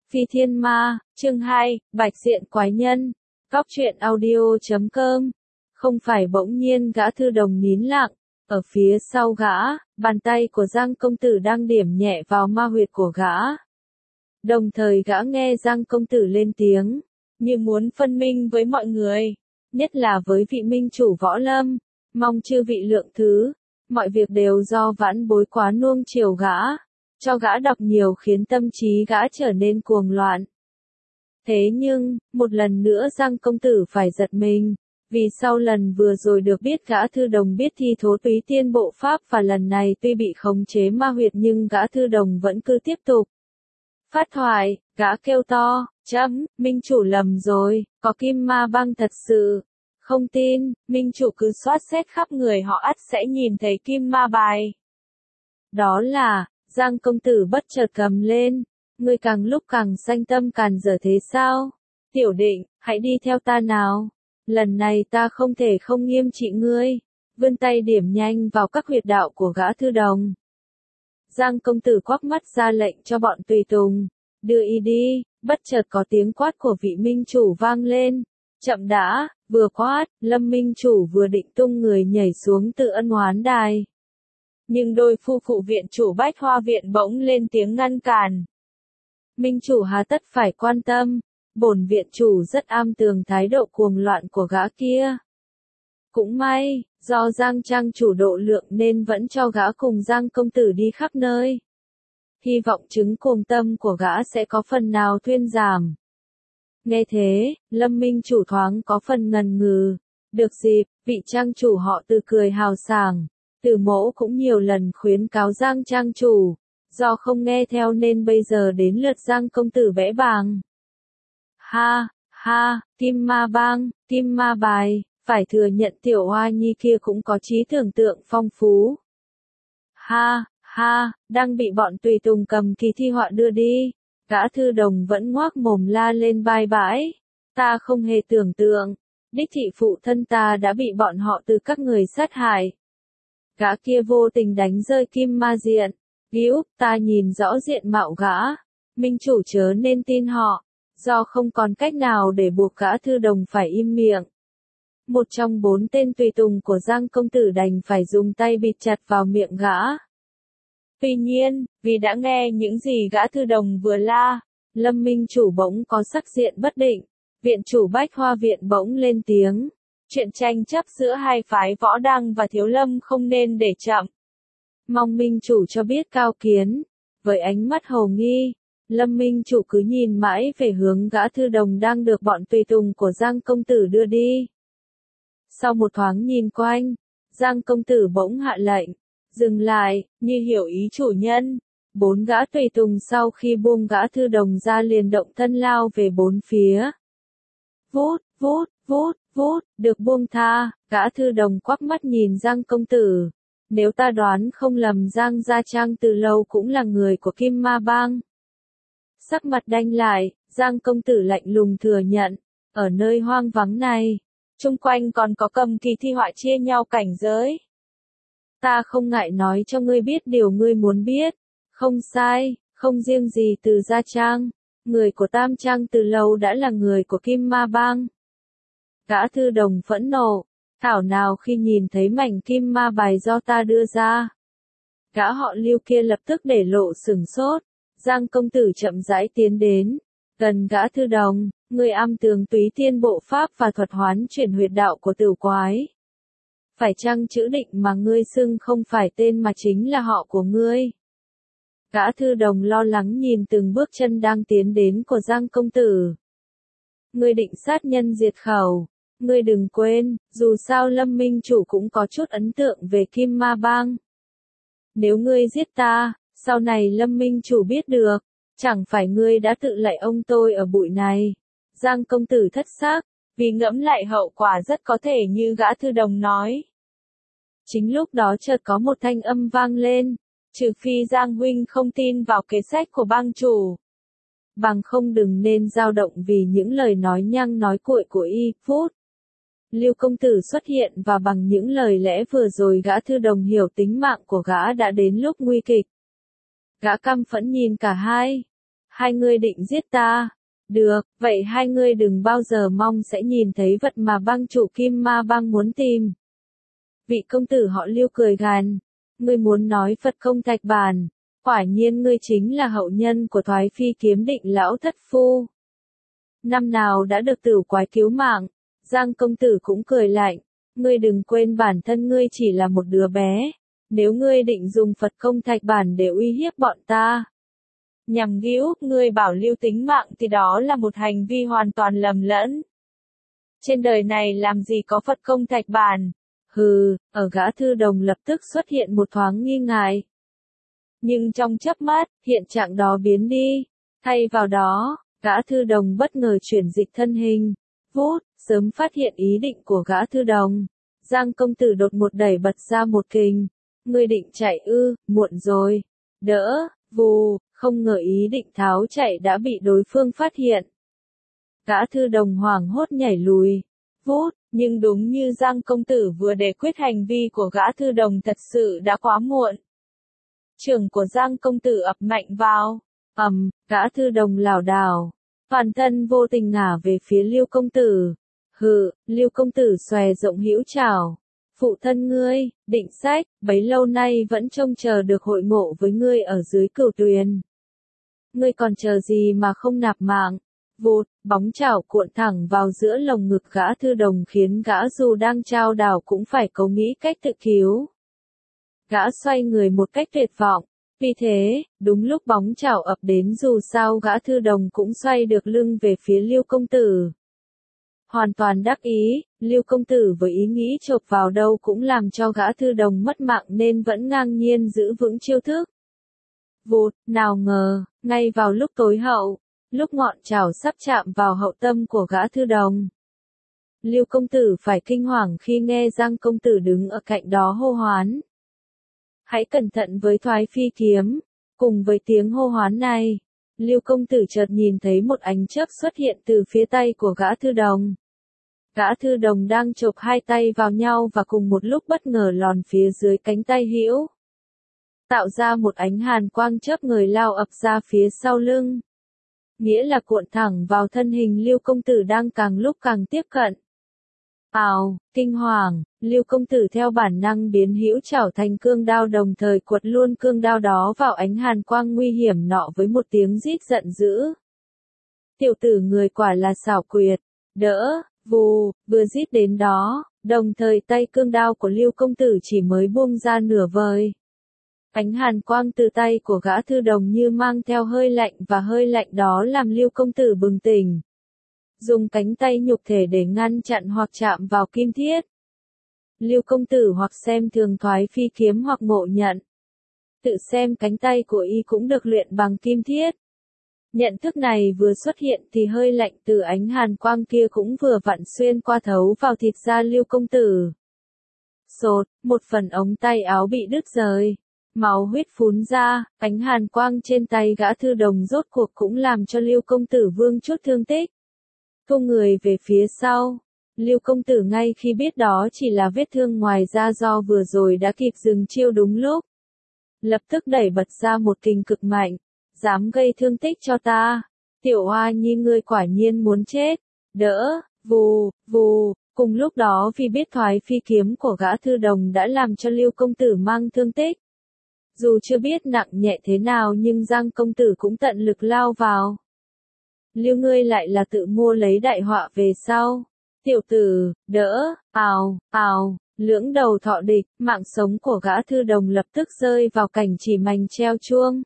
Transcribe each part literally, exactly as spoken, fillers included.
Phi Thiên Ma, chương hai, Bạch Diện Quái Nhân, Góc truyện audio chấm com. Không phải bỗng nhiên gã thư đồng nín lặng, ở phía sau gã, bàn tay của Giang công tử đang điểm nhẹ vào ma huyệt của gã. Đồng thời gã nghe Giang công tử lên tiếng, như muốn phân minh với mọi người, nhất là với vị minh chủ Võ Lâm, mong chư vị lượng thứ, mọi việc đều do vãn bối quá nuông chiều gã. Cho gã đọc nhiều khiến tâm trí gã trở nên cuồng loạn. Thế nhưng, một lần nữa Giang công tử phải giật mình, vì sau lần vừa rồi được biết gã thư đồng biết thi thố túy tiên bộ pháp và lần này tuy bị khống chế ma huyệt nhưng gã thư đồng vẫn cứ tiếp tục. Phát thoại, gã kêu to, chấm, minh chủ lầm rồi, có kim ma băng thật sự. Không tin, minh chủ cứ soát xét khắp người họ ắt sẽ nhìn thấy kim ma bài. Đó là... Giang công tử bất chợt cầm lên, ngươi càng lúc càng sanh tâm càn dở thế sao? Tiểu Định, hãy đi theo ta nào. Lần này ta không thể không nghiêm trị ngươi. Vươn tay điểm nhanh vào các huyệt đạo của gã thư đồng. Giang công tử quắc mắt ra lệnh cho bọn tùy tùng, đưa y đi. Bất chợt có tiếng quát của vị minh chủ vang lên. Chậm đã, vừa quát, Lâm minh chủ vừa định tung người nhảy xuống từ ân oán đài. Nhưng đôi phu phụ viện chủ Bách Hoa viện bỗng lên tiếng ngăn cản. Minh chủ hà tất phải quan tâm, bổn viện chủ rất am tường thái độ cuồng loạn của gã kia. Cũng may, do Giang trang chủ độ lượng nên vẫn cho gã cùng Giang công tử đi khắp nơi. Hy vọng chứng cuồng tâm của gã sẽ có phần nào thuyên giảm. Nghe thế, Lâm minh chủ thoáng có phần ngần ngừ. Được dịp, vị trang chủ họ Từ cười hào sảng. Từ mỗ cũng nhiều lần khuyến cáo Giang trang chủ, do không nghe theo nên bây giờ đến lượt Giang công tử vẽ bàng. Ha, ha, kim ma bang, kim ma bài, phải thừa nhận tiểu hoa nhi kia cũng có trí tưởng tượng phong phú. Ha, ha, đang bị bọn tùy tùng cầm kỳ thi họa đưa đi, gã thư đồng vẫn ngoác mồm la lên bai bãi. Ta không hề tưởng tượng, đích thị phụ thân ta đã bị bọn họ từ các người sát hại. Gã kia vô tình đánh rơi kim ma diện. Hữu, ta nhìn rõ diện mạo gã. Minh chủ chớ nên tin họ. Do không còn cách nào để buộc gã thư đồng phải im miệng. Một trong bốn tên tùy tùng của Giang công tử đành phải dùng tay bịt chặt vào miệng gã. Tuy nhiên, vì đã nghe những gì gã thư đồng vừa la, Lâm minh chủ bỗng có sắc diện bất định. Viện chủ Bách Hoa viện bỗng lên tiếng. Chuyện tranh chấp giữa hai phái Võ Đăng và Thiếu Lâm không nên để chậm. Mong minh chủ cho biết cao kiến. Với ánh mắt hồ nghi, Lâm minh chủ cứ nhìn mãi về hướng gã thư đồng đang được bọn tùy tùng của Giang công tử đưa đi. Sau một thoáng nhìn quanh, Giang công tử bỗng hạ lệnh, dừng lại, như hiểu ý chủ nhân. Bốn gã tùy tùng sau khi buông gã thư đồng ra liền động thân lao về bốn phía. Vút, vút, vút. Vút, được buông tha, gã thư đồng quắc mắt nhìn Giang công tử. Nếu ta đoán không lầm Giang Gia Trang từ lâu cũng là người của Kim Ma Bang. Sắc mặt đanh lại, Giang công tử lạnh lùng thừa nhận. Ở nơi hoang vắng này, chung quanh còn có cầm kỳ thi họa chia nhau cảnh giới. Ta không ngại nói cho ngươi biết điều ngươi muốn biết. Không sai, không riêng gì từ Gia Trang. Người của Tam Trang từ lâu đã là người của Kim Ma Bang. Gã thư đồng phẫn nộ, thảo nào khi nhìn thấy mảnh kim ma bài do ta đưa ra. Gã họ Lưu kia lập tức để lộ sửng sốt, Giang công tử chậm rãi tiến đến, gần gã thư đồng, người am tường túy tiên bộ pháp và thuật hoán chuyển huyệt đạo của Tửu Quái. Phải chăng chữ Định mà ngươi xưng không phải tên mà chính là họ của ngươi? Gã thư đồng lo lắng nhìn từng bước chân đang tiến đến của Giang công tử. Ngươi định sát nhân diệt khẩu. Ngươi đừng quên, dù sao Lâm minh chủ cũng có chút ấn tượng về Kim Ma Bang. Nếu ngươi giết ta, sau này Lâm minh chủ biết được, chẳng phải ngươi đã tự lạy ông tôi ở bụi này. Giang công tử thất xác, vì ngẫm lại hậu quả rất có thể như gã thư đồng nói. Chính lúc đó chợt có một thanh âm vang lên, trừ phi Giang huynh không tin vào kế sách của bang chủ. Bằng không đừng nên dao động vì những lời nói nhăng nói cuội của y. Phút. Lưu công tử xuất hiện và bằng những lời lẽ vừa rồi gã thư đồng hiểu tính mạng của gã đã đến lúc nguy kịch. Gã căm phẫn nhìn cả hai. hai ngươi định giết ta. Được, vậy hai ngươi đừng bao giờ mong sẽ nhìn thấy vật mà bang chủ Kim Ma Bang muốn tìm. Vị công tử họ Lưu cười gằn, ngươi muốn nói Phật không thạch bàn, quả nhiên ngươi chính là hậu nhân của Thoái Phi Kiếm Định lão thất phu. Năm nào đã được Tửu Quái cứu mạng, Giang công tử cũng cười lạnh, ngươi đừng quên bản thân ngươi chỉ là một đứa bé, nếu ngươi định dùng Phật không thạch bản để uy hiếp bọn ta, nhằm ghi úp ngươi bảo lưu tính mạng thì đó là một hành vi hoàn toàn lầm lẫn. Trên đời này làm gì có Phật không thạch bản? Hừ, ở Gã Thư Đồng lập tức xuất hiện một thoáng nghi ngại. Nhưng trong chớp mắt, hiện trạng đó biến đi. Thay vào đó, Gã Thư Đồng bất ngờ chuyển dịch thân hình. Vút, sớm phát hiện ý định của Gã Thư Đồng. Giang công tử đột một đẩy bật ra một kình. Ngươi định chạy ư, muộn rồi. Đỡ, vù, không ngờ ý định tháo chạy đã bị đối phương phát hiện. Gã Thư Đồng hoảng hốt nhảy lùi. Vút, nhưng đúng như Giang công tử vừa đề quyết hành vi của Gã Thư Đồng thật sự đã quá muộn. Trưởng của Giang công tử ập mạnh vào, ầm, Gã Thư Đồng lảo đảo, toàn thân vô tình ngả về phía Lưu công tử. Hừ, Lưu công tử xòe rộng hữu trảo. Phụ thân ngươi, Định Sách, bấy lâu nay vẫn trông chờ được hội ngộ với ngươi ở dưới Cửu Tuyền. Ngươi còn chờ gì mà không nạp mạng? Vụt, bóng chảo cuộn thẳng vào giữa lồng ngực Gã Thư Đồng khiến gã dù đang trao đảo cũng phải cố nghĩ cách tự cứu. Gã xoay người một cách tuyệt vọng. Vì thế, đúng lúc bóng chảo ập đến dù sao Gã Thư Đồng cũng xoay được lưng về phía Lưu công tử. Hoàn toàn đắc ý, Lưu công tử với ý nghĩ chộp vào đâu cũng làm cho Gã Thư Đồng mất mạng nên vẫn ngang nhiên giữ vững chiêu thức. Vụt, nào ngờ, ngay vào lúc tối hậu, lúc ngọn chảo sắp chạm vào hậu tâm của Gã Thư Đồng, Lưu công tử phải kinh hoàng khi nghe Giang công tử đứng ở cạnh đó hô hoán. Hãy cẩn thận với Thoái Phi Kiếm. Cùng với tiếng hô hoán này, Lưu công tử chợt nhìn thấy một ánh chớp xuất hiện từ phía tay của Gã Thư Đồng. Gã Thư Đồng đang chộp hai tay vào nhau và cùng một lúc bất ngờ lòn phía dưới cánh tay hữu, tạo ra một ánh hàn quang chớp người lao ập ra phía sau lưng. Nghĩa là cuộn thẳng vào thân hình Lưu công tử đang càng lúc càng tiếp cận. Ào, kinh hoàng, Lưu công tử theo bản năng biến hữu chảo thành cương đao đồng thời quật luôn cương đao đó vào ánh hàn quang nguy hiểm nọ với một tiếng rít giận dữ. Tiểu tử người quả là xảo quyệt, đỡ, vù, vừa rít đến đó, đồng thời tay cương đao của Lưu công tử chỉ mới buông ra nửa vời. Ánh hàn quang từ tay của Gã Thư Đồng như mang theo hơi lạnh và hơi lạnh đó làm Lưu công tử bừng tỉnh. Dùng cánh tay nhục thể để ngăn chặn hoặc chạm vào kim thiết. Lưu công tử hoặc xem thường Thoái Phi Kiếm hoặc ngộ nhận. Tự xem cánh tay của y cũng được luyện bằng kim thiết. Nhận thức này vừa xuất hiện thì hơi lạnh từ ánh hàn quang kia cũng vừa vặn xuyên qua thấu vào thịt da Lưu công tử. Sột, một phần ống tay áo bị đứt rời. Máu huyết phún ra, ánh hàn quang trên tay Gã Thư Đồng rốt cuộc cũng làm cho Lưu công tử vương chút thương tích. Thu người về phía sau, Lưu công tử ngay khi biết đó chỉ là vết thương ngoài da do vừa rồi đã kịp dừng chiêu đúng lúc. Lập tức đẩy bật ra một kình cực mạnh, dám gây thương tích cho ta, tiểu oa nhi ngươi quả nhiên muốn chết, đỡ, vù, vù, cùng lúc đó vì biết Thoái Phi Kiếm của Gã Thư Đồng đã làm cho Lưu công tử mang thương tích. Dù chưa biết nặng nhẹ thế nào nhưng Giang công tử cũng tận lực lao vào. Lưu ngươi lại là tự mua lấy đại họa về sau. Tiểu tử, đỡ, ào, ào, lưỡng đầu thọ địch, mạng sống của Gã Thư Đồng lập tức rơi vào cảnh chỉ mành treo chuông.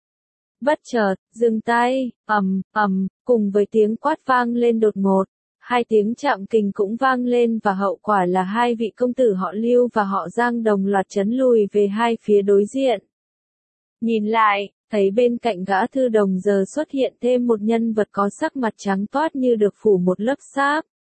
Bất chợt, dừng tay, ầm, ầm, cùng với tiếng quát vang lên đột ngột, hai tiếng chạm kình cũng vang lên và hậu quả là hai vị công tử họ Lưu và họ Giang đồng loạt chấn lùi về hai phía đối diện. Nhìn lại, thấy bên cạnh Gã Thư Đồng giờ xuất hiện thêm một nhân vật có sắc mặt trắng toát như được phủ một lớp sáp.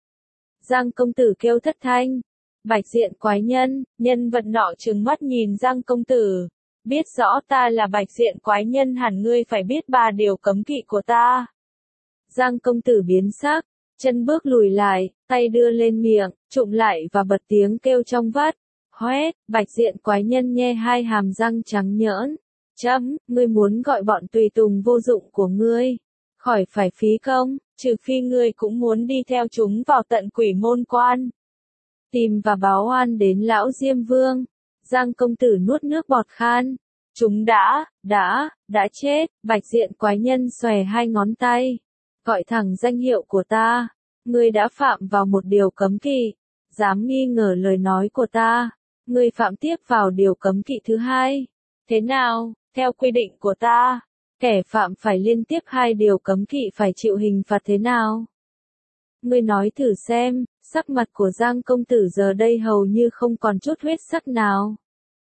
Giang công tử kêu thất thanh. Bạch diện quái nhân, nhân vật nọ trừng mắt nhìn Giang công tử. Biết rõ ta là bạch diện quái nhân hẳn ngươi phải biết ba điều cấm kỵ của ta. Giang công tử biến sắc, chân bước lùi lại, tay đưa lên miệng, trụm lại và bật tiếng kêu trong vắt. Hoét, bạch diện quái nhân nhe hai hàm răng trắng nhỡn. Chấm, ngươi muốn gọi bọn tùy tùng vô dụng của ngươi, khỏi phải phí công, trừ phi ngươi cũng muốn đi theo chúng vào tận quỷ môn quan. Tìm và báo oan đến lão Diêm Vương. Giang công tử nuốt nước bọt khan. Chúng đã, đã, đã chết. Bạch diện quái nhân xòe hai ngón tay. Gọi thẳng danh hiệu của ta. Ngươi đã phạm vào một điều cấm kỵ. Dám nghi ngờ lời nói của ta. Ngươi phạm tiếp vào điều cấm kỵ thứ hai. Thế nào, theo quy định của ta, kẻ phạm phải liên tiếp hai điều cấm kỵ phải chịu hình phạt thế nào? Ngươi nói thử xem. Sắc mặt của Giang công tử giờ đây hầu như không còn chút huyết sắc nào.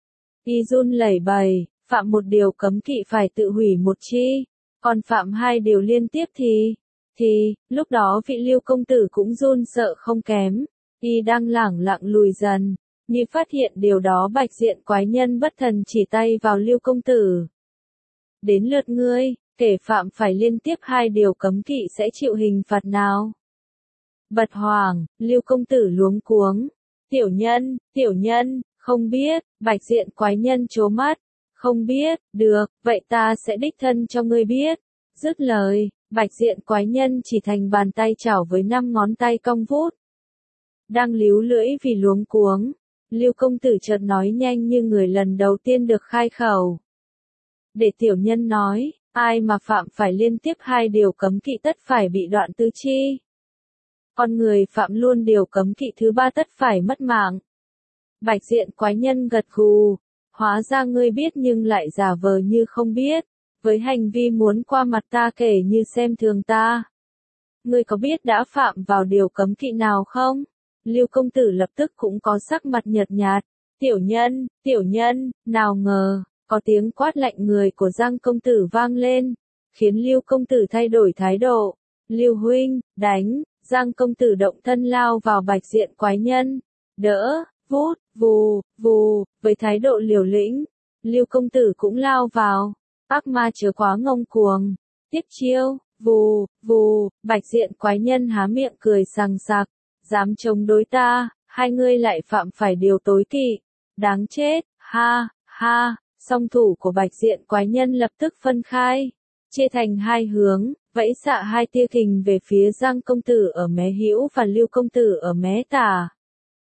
Y run lẩy bẩy, phạm một điều cấm kỵ phải tự hủy một chi, còn phạm hai điều liên tiếp thì, thì, lúc đó vị Lưu công tử cũng run sợ không kém. Y đang lẳng lặng lùi dần, như phát hiện điều đó bạch diện quái nhân bất thần chỉ tay vào Lưu công tử. Đến lượt ngươi, kẻ phạm phải liên tiếp hai điều cấm kỵ sẽ chịu hình phạt nào? Bật hoàng, Lưu công tử luống cuống. Tiểu nhân, tiểu nhân, không biết, bạch diện quái nhân trố mắt. Không biết, được, vậy ta sẽ đích thân cho ngươi biết. Dứt lời, bạch diện quái nhân chỉ thành bàn tay chảo với năm ngón tay cong vút. Đang líu lưỡi vì luống cuống, Lưu công tử chợt nói nhanh như người lần đầu tiên được khai khẩu. Để tiểu nhân nói, ai mà phạm phải liên tiếp hai điều cấm kỵ tất phải bị đoạn tứ chi. Con người phạm luôn điều cấm kỵ thứ ba tất phải mất mạng. Bạch diện quái nhân gật gù, hóa ra ngươi biết nhưng lại giả vờ như không biết, với hành vi muốn qua mặt ta kể như xem thường ta. Ngươi có biết đã phạm vào điều cấm kỵ nào không? Lưu công tử lập tức cũng có sắc mặt nhợt nhạt. Tiểu nhân, tiểu nhân, nào ngờ, có tiếng quát lạnh người của Giang công tử vang lên, khiến Lưu công tử thay đổi thái độ. Lưu huynh, đánh. Giang công tử động thân lao vào bạch diện quái nhân. Đỡ, vút, vù, vù, với thái độ liều lĩnh. Lưu công tử cũng lao vào. Ác ma chớ quá ngông cuồng. Tiếp chiêu, vù, vù, bạch diện quái nhân há miệng cười sằng sặc. Dám chống đối ta, hai ngươi lại phạm phải điều tối kỵ. Đáng chết, ha, ha, song thủ của bạch diện quái nhân lập tức phân khai. Chia thành hai hướng. Vẫy xạ hai tia kình về phía Giang công tử ở mé hữu và Lưu công tử ở mé tả.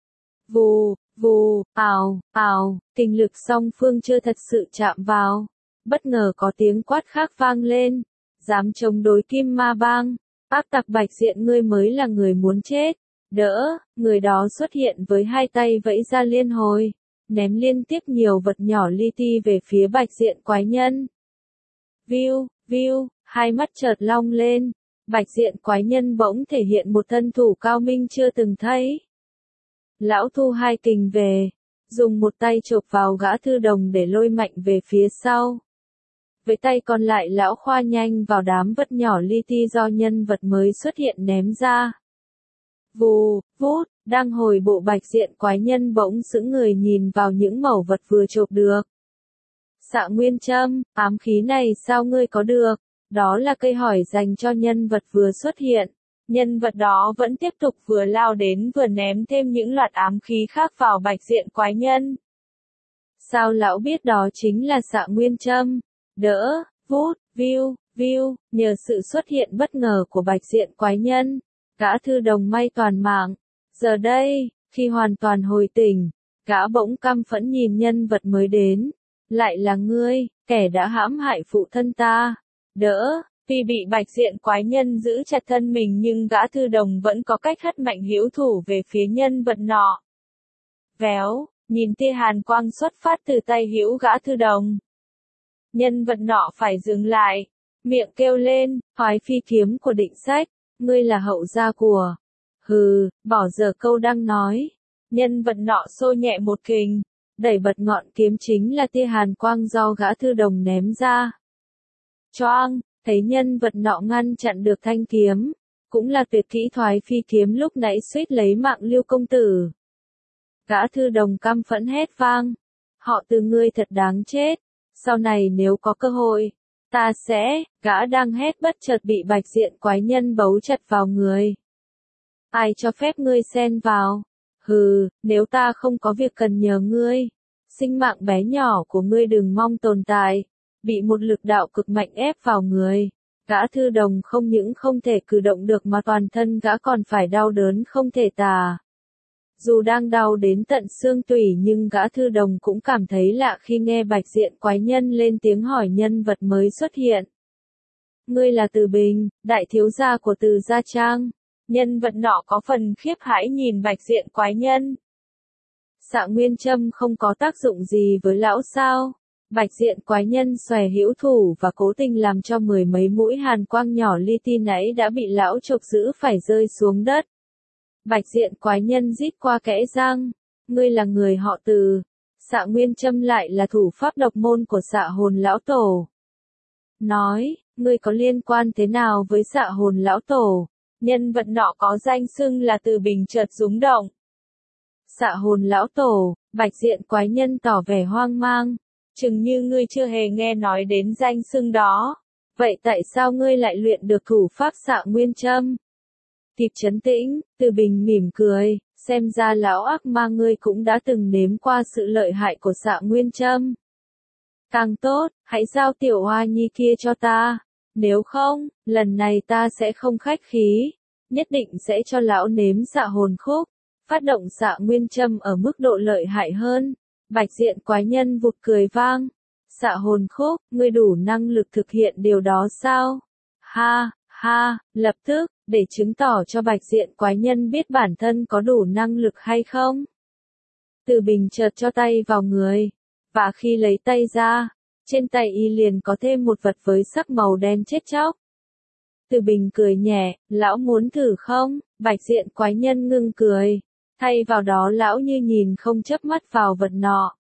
Vù, vù, ào, ào, kình lực song phương chưa thật sự chạm vào. Bất ngờ có tiếng quát khác vang lên. Dám chống đối Kim Ma Bang. Ác tặc bạch diện ngươi mới là người muốn chết. Đỡ, người đó xuất hiện với hai tay vẫy ra liên hồi. Ném liên tiếp nhiều vật nhỏ li ti về phía bạch diện quái nhân. Viu, viu. Hai mắt chợt long lên, bạch diện quái nhân bỗng thể hiện một thân thủ cao minh chưa từng thấy. Lão thu hai kình về, dùng một tay chộp vào gã thư đồng để lôi mạnh về phía sau. Với tay còn lại lão khoa nhanh vào đám vật nhỏ li ti do nhân vật mới xuất hiện ném ra. Vù, vút, đang hồi bộ bạch diện quái nhân bỗng sững người nhìn vào những mẩu vật vừa chộp được. Xạ nguyên châm, ám khí này sao ngươi có được? Đó là cây hỏi dành cho nhân vật vừa xuất hiện. Nhân vật đó vẫn tiếp tục vừa lao đến vừa ném thêm những loạt ám khí khác vào bạch diện quái nhân. Sao lão biết đó chính là xạ nguyên châm? Đỡ, vút, viu, viu, nhờ sự xuất hiện bất ngờ của bạch diện quái nhân, gã thư đồng may toàn mạng. Giờ đây, khi hoàn toàn hồi tỉnh, gã bỗng căm phẫn nhìn nhân vật mới đến. Lại là ngươi, kẻ đã hãm hại phụ thân ta. Đỡ, vì bị bạch diện quái nhân giữ chặt thân mình nhưng gã thư đồng vẫn có cách hất mạnh hữu thủ về phía nhân vật nọ. Véo, nhìn tia hàn quang xuất phát từ tay hữu gã thư đồng. Nhân vật nọ phải dừng lại, miệng kêu lên, hoái phi kiếm của Định Sách, ngươi là hậu gia của. Hừ, bỏ giờ câu đang nói. Nhân vật nọ xô nhẹ một kình, đẩy bật ngọn kiếm chính là tia hàn quang do gã thư đồng ném ra. Choang, thấy nhân vật nọ ngăn chặn được thanh kiếm, cũng là tuyệt kỹ thoái phi kiếm lúc nãy suýt lấy mạng Lưu công tử. Gã thư đồng căm phẫn hét vang, họ từ ngươi thật đáng chết, sau này nếu có cơ hội, ta sẽ, gã đang hét bất chợt bị bạch diện quái nhân bấu chặt vào người. Ai cho phép ngươi xen vào? Hừ, nếu ta không có việc cần nhờ ngươi, sinh mạng bé nhỏ của ngươi đừng mong tồn tại. bị một lực đạo cực mạnh ép vào người. Gã thư đồng không những không thể cử động được mà toàn thân gã còn phải đau đớn không thể tả. Dù đang đau đến tận xương tủy nhưng gã thư đồng cũng cảm thấy lạ khi nghe bạch diện quái nhân lên tiếng hỏi nhân vật mới xuất hiện. Ngươi là Từ Bình, đại thiếu gia của Từ Gia Trang. Nhân vật nọ có phần khiếp hãi nhìn bạch diện quái nhân. Xạ nguyên châm không có tác dụng gì với lão sao? Bạch diện quái nhân xòe hữu thủ và cố tình làm cho mười mấy mũi hàn quang nhỏ li ti nãy đã bị lão chộp giữ phải rơi xuống đất. Bạch diện quái nhân rít qua kẽ răng. Ngươi là người họ Từ. Xạ nguyên châm lại là thủ pháp độc môn của xạ hồn lão tổ. Nói, ngươi có liên quan thế nào với xạ hồn lão tổ? Nhân vật nọ có danh xưng là Từ Bình chợt rúng động. Xạ hồn lão tổ, bạch diện quái nhân tỏ vẻ hoang mang. Chừng như ngươi chưa hề nghe nói đến danh xưng đó. Vậy tại sao ngươi lại luyện được thủ pháp xạ nguyên châm? Kịp trấn tĩnh, Từ Bình mỉm cười, xem ra lão ác ma ngươi cũng đã từng nếm qua sự lợi hại của xạ nguyên châm. Càng tốt, hãy giao tiểu hoa nhi kia cho ta. Nếu không, lần này ta sẽ không khách khí. Nhất định sẽ cho lão nếm xạ hồn khúc. Phát động xạ nguyên châm ở mức độ lợi hại hơn. Bạch diện quái nhân vụt cười vang. Xạ hồn khúc, ngươi đủ năng lực thực hiện điều đó sao? Ha, ha, lập tức, để chứng tỏ cho bạch diện quái nhân biết bản thân có đủ năng lực hay không. Từ Bình chợt cho tay vào người. Và khi lấy tay ra, trên tay y liền có thêm một vật với sắc màu đen chết chóc. Từ Bình cười nhẹ, lão muốn thử không? Bạch diện quái nhân ngưng cười. Thay vào đó lão như nhìn không chớp mắt vào vật nọ.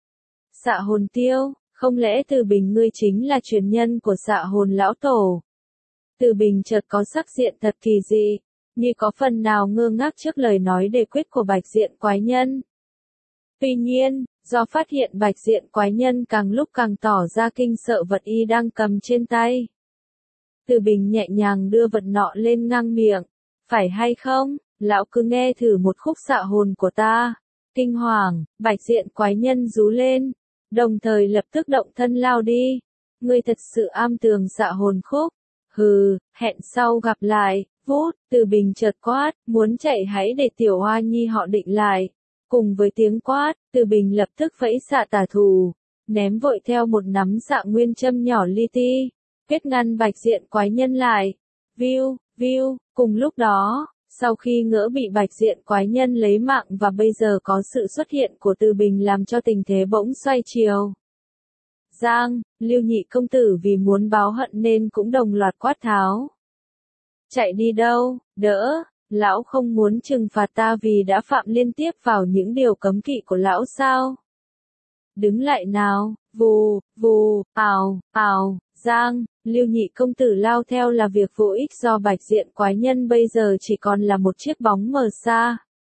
Xạ hồn tiêu, không lẽ Từ Bình ngươi chính là truyền nhân của xạ hồn lão tổ? Từ Bình chợt có sắc diện thật kỳ dị, như có phần nào ngơ ngác trước lời nói đề quyết của bạch diện quái nhân. Tuy nhiên, do phát hiện bạch diện quái nhân càng lúc càng tỏ ra kinh sợ vật y đang cầm trên tay. Từ Bình nhẹ nhàng đưa vật nọ lên ngang miệng. Phải hay không, lão cứ nghe thử một khúc xạ hồn của ta. Kinh hoàng, bạch diện quái nhân rú lên, đồng thời lập tức động thân lao đi. Ngươi thật sự am tường xạ hồn khúc. Hừ, hẹn sau gặp lại. Vút, Từ Bình chợt quát, muốn chạy hãy để tiểu hoa nhi họ định lại. Cùng với tiếng quát, Từ Bình lập tức vẫy xạ tà thủ, ném vội theo một nắm xạ nguyên châm nhỏ li ti, kết ngăn bạch diện quái nhân lại. Viu, viu, cùng lúc đó, sau khi ngỡ bị bạch diện quái nhân lấy mạng và bây giờ có sự xuất hiện của Từ Bình làm cho tình thế bỗng xoay chiều. Giang, Lưu Nhị công tử vì muốn báo hận nên cũng đồng loạt quát tháo. Chạy đi đâu, đỡ, lão không muốn trừng phạt ta vì đã phạm liên tiếp vào những điều cấm kỵ của lão sao? Đứng lại nào, vù, vù, ào, ào, Giang, Lưu Nhị công tử lao theo là việc vô ích do bạch diện quái nhân bây giờ chỉ còn là một chiếc bóng mờ xa.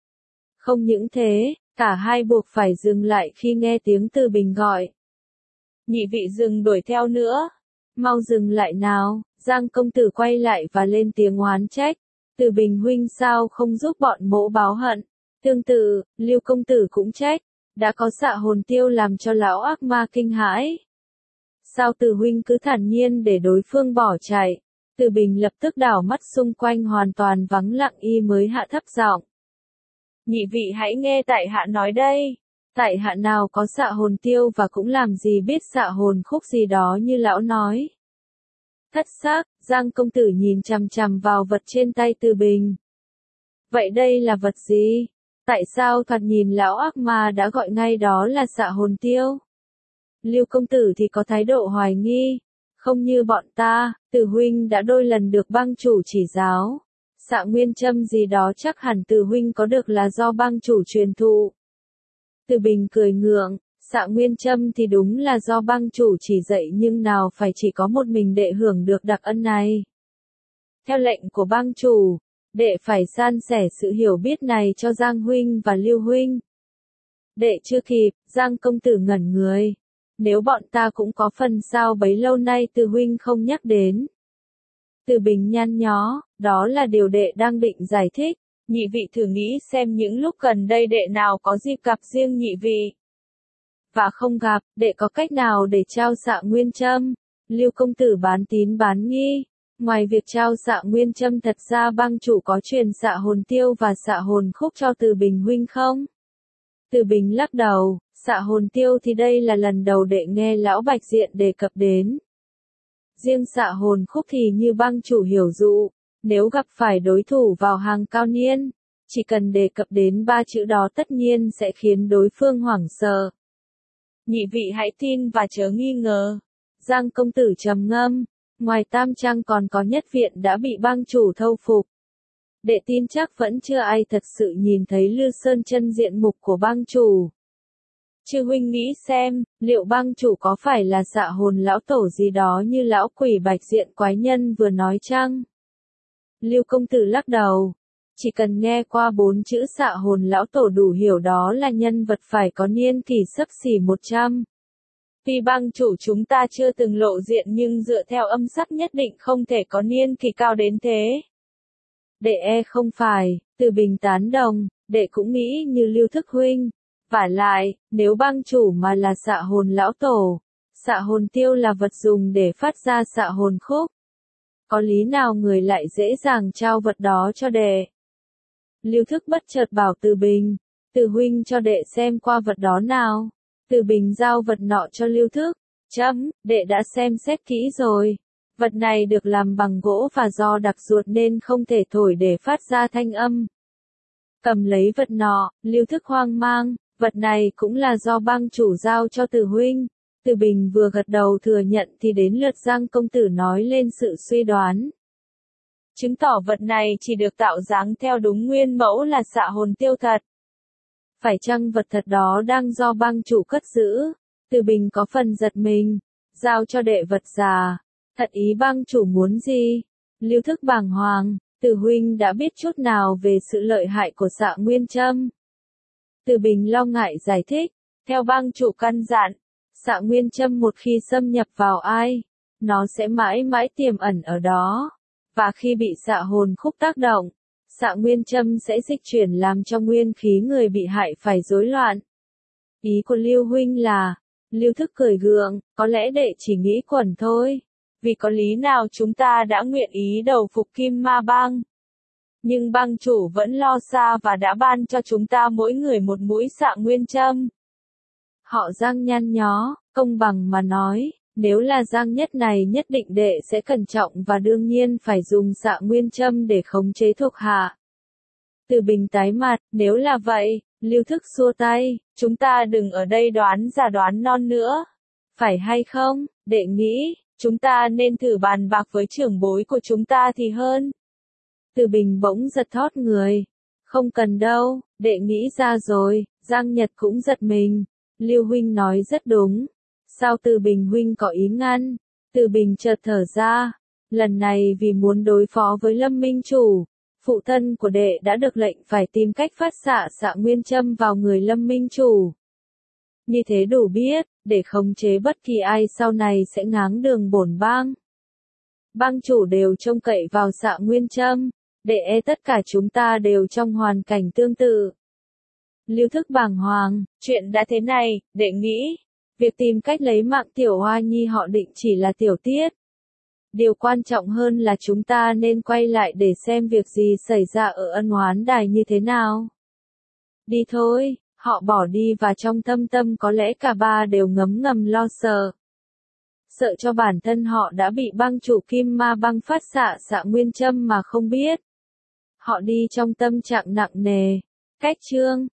Không những thế, cả hai buộc phải dừng lại khi nghe tiếng Từ Bình gọi. Nhị vị dừng đuổi theo nữa. Mau dừng lại nào, Giang công tử quay lại và lên tiếng oán trách. Từ Bình huynh sao không giúp bọn mỗ báo hận. Tương tự, Lưu công tử cũng trách. Đã có xạ hồn tiêu làm cho lão ác ma kinh hãi. Sao Từ huynh cứ thản nhiên để đối phương bỏ chạy. Từ Bình lập tức đảo mắt xung quanh hoàn toàn vắng lặng y mới hạ thấp giọng. Nhị vị hãy nghe tại hạ nói đây. Tại hạ nào có xạ hồn tiêu và cũng làm gì biết xạ hồn khúc gì đó như lão nói. Thất xác, Giang công tử nhìn chằm chằm vào vật trên tay Từ Bình. Vậy đây là vật gì? Tại sao thoạt nhìn lão ác ma đã gọi ngay đó là xạ hồn tiêu? Lưu công tử thì có thái độ hoài nghi. Không như bọn ta, Từ huynh đã đôi lần được bang chủ chỉ giáo. Xạ nguyên châm gì đó chắc hẳn Từ huynh có được là do bang chủ truyền thụ. Từ Bình cười ngượng, xạ nguyên châm thì đúng là do bang chủ chỉ dạy nhưng nào phải chỉ có một mình đệ hưởng được đặc ân này. Theo lệnh của bang chủ, đệ phải san sẻ sự hiểu biết này cho Giang huynh và Lưu huynh. Đệ chưa kịp, Giang công tử ngẩn người. Nếu bọn ta cũng có phần sao bấy lâu nay Từ huynh không nhắc đến. Từ Bình nhăn nhó, đó là điều đệ đang định giải thích. Nhị vị thử nghĩ xem những lúc gần đây đệ nào có dịp gặp riêng nhị vị. và không gặp, đệ có cách nào để trao xạ nguyên châm? Lưu công tử bán tín bán nghi. Ngoài việc trao xạ nguyên châm thật ra bang chủ có truyền xạ hồn tiêu và xạ hồn khúc cho Từ Bình huynh không? Từ Bình lắc đầu, xạ hồn tiêu thì đây là lần đầu đệ nghe lão Bạch Diện đề cập đến. Riêng xạ hồn khúc thì như bang chủ hiểu dụ, nếu gặp phải đối thủ vào hàng cao niên, chỉ cần đề cập đến ba chữ đó tất nhiên sẽ khiến đối phương hoảng sợ. Nhị vị hãy tin và chớ nghi ngờ. Giang công tử trầm ngâm, ngoài Tam Trang còn có Nhất Viện đã bị bang chủ thâu phục. Đệ tin chắc vẫn chưa ai thật sự nhìn thấy Lư Sơn chân diện mục của bang chủ. Chư huynh nghĩ xem, liệu bang chủ có phải là xạ hồn lão tổ gì đó như lão quỷ Bạch Diện quái nhân vừa nói chăng? Lưu công tử lắc đầu. Chỉ cần nghe qua bốn chữ xạ hồn lão tổ đủ hiểu đó là nhân vật phải có niên kỷ xấp xỉ một trăm. Tuy bang chủ chúng ta chưa từng lộ diện nhưng dựa theo âm sắc nhất định không thể có niên kỷ cao đến thế. Đệ e không phải, Từ Bình tán đồng, đệ cũng nghĩ như Lưu Thức huynh. Vả lại, nếu bang chủ mà là xạ hồn lão tổ, xạ hồn tiêu là vật dùng để phát ra xạ hồn khúc. Có lý nào người lại dễ dàng trao vật đó cho đệ? Lưu Thức bất chợt bảo Từ Bình, Từ huynh cho đệ xem qua vật đó nào. Từ Bình giao vật nọ cho Lưu Thức. Chấm, đệ đã xem xét kỹ rồi. Vật này được làm bằng gỗ và do đặc ruột nên không thể thổi để phát ra thanh âm. Cầm lấy vật nọ, Lưu Thức hoang mang, vật này cũng là do bang chủ giao cho Từ huynh. Từ Bình vừa gật đầu thừa nhận thì đến lượt Giang công tử nói lên sự suy đoán. Chứng tỏ vật này chỉ được tạo dáng theo đúng nguyên mẫu là xạ hồn tiêu thật. Phải chăng vật thật đó đang do bang chủ cất giữ? Từ Bình có phần giật mình, giao cho đệ vật già. Thật ý bang chủ muốn gì? Lưu Thức bàng hoàng, Từ huynh đã biết chút nào về sự lợi hại của xạ nguyên châm? Từ Bình lo ngại giải thích, theo bang chủ căn dặn, xạ nguyên châm một khi xâm nhập vào ai, nó sẽ mãi mãi tiềm ẩn ở đó. Và khi bị xạ hồn khúc tác động, xạ nguyên châm sẽ dịch chuyển làm cho nguyên khí người bị hại phải rối loạn. Ý của Lưu huynh là, Lưu Thức cười gượng, có lẽ đệ chỉ nghĩ quẩn thôi. Vì có lý nào chúng ta đã nguyện ý đầu phục Kim Ma Bang. Nhưng bang chủ vẫn lo xa và đã ban cho chúng ta mỗi người một mũi xạ nguyên châm. Họ Giang nhăn nhó, công bằng mà nói, nếu là Giang Nhất này nhất định đệ sẽ cẩn trọng và đương nhiên phải dùng xạ nguyên châm để khống chế thuộc hạ. Từ Bình tái mặt, nếu là vậy, Lưu Thức xua tay, chúng ta đừng ở đây đoán già đoán non nữa. Phải hay không, đệ nghĩ, chúng ta nên thử bàn bạc với trưởng bối của chúng ta thì hơn. Từ Bình bỗng giật thót người. Không cần đâu, đệ nghĩ ra rồi. Giang Nhật cũng giật mình. Lưu huynh nói rất đúng. Sao Từ Bình huynh có ý ngăn? Từ Bình chợt thở ra. Lần này vì muốn đối phó với Lâm Minh Chủ, phụ thân của đệ đã được lệnh phải tìm cách phát xạ xạ nguyên châm vào người Lâm Minh Chủ. Như thế đủ biết, để khống chế bất kỳ ai sau này sẽ ngáng đường bổn bang. Bang chủ đều trông cậy vào xạ nguyên châm, để e tất cả chúng ta đều trong hoàn cảnh tương tự. Lưu Thức bàng hoàng, chuyện đã thế này, đệ nghĩ, việc tìm cách lấy mạng tiểu hoa nhi họ Định chỉ là tiểu tiết. Điều quan trọng hơn là chúng ta nên quay lại để xem việc gì xảy ra ở Ân Oán Đài như thế nào. Đi thôi, họ bỏ đi và trong thâm tâm có lẽ cả ba đều ngấm ngầm lo sợ. Sợ cho bản thân họ đã bị bang chủ Kim Ma Bang phát xạ xạ nguyên châm mà không biết. Họ đi trong tâm trạng nặng nề. Cách chương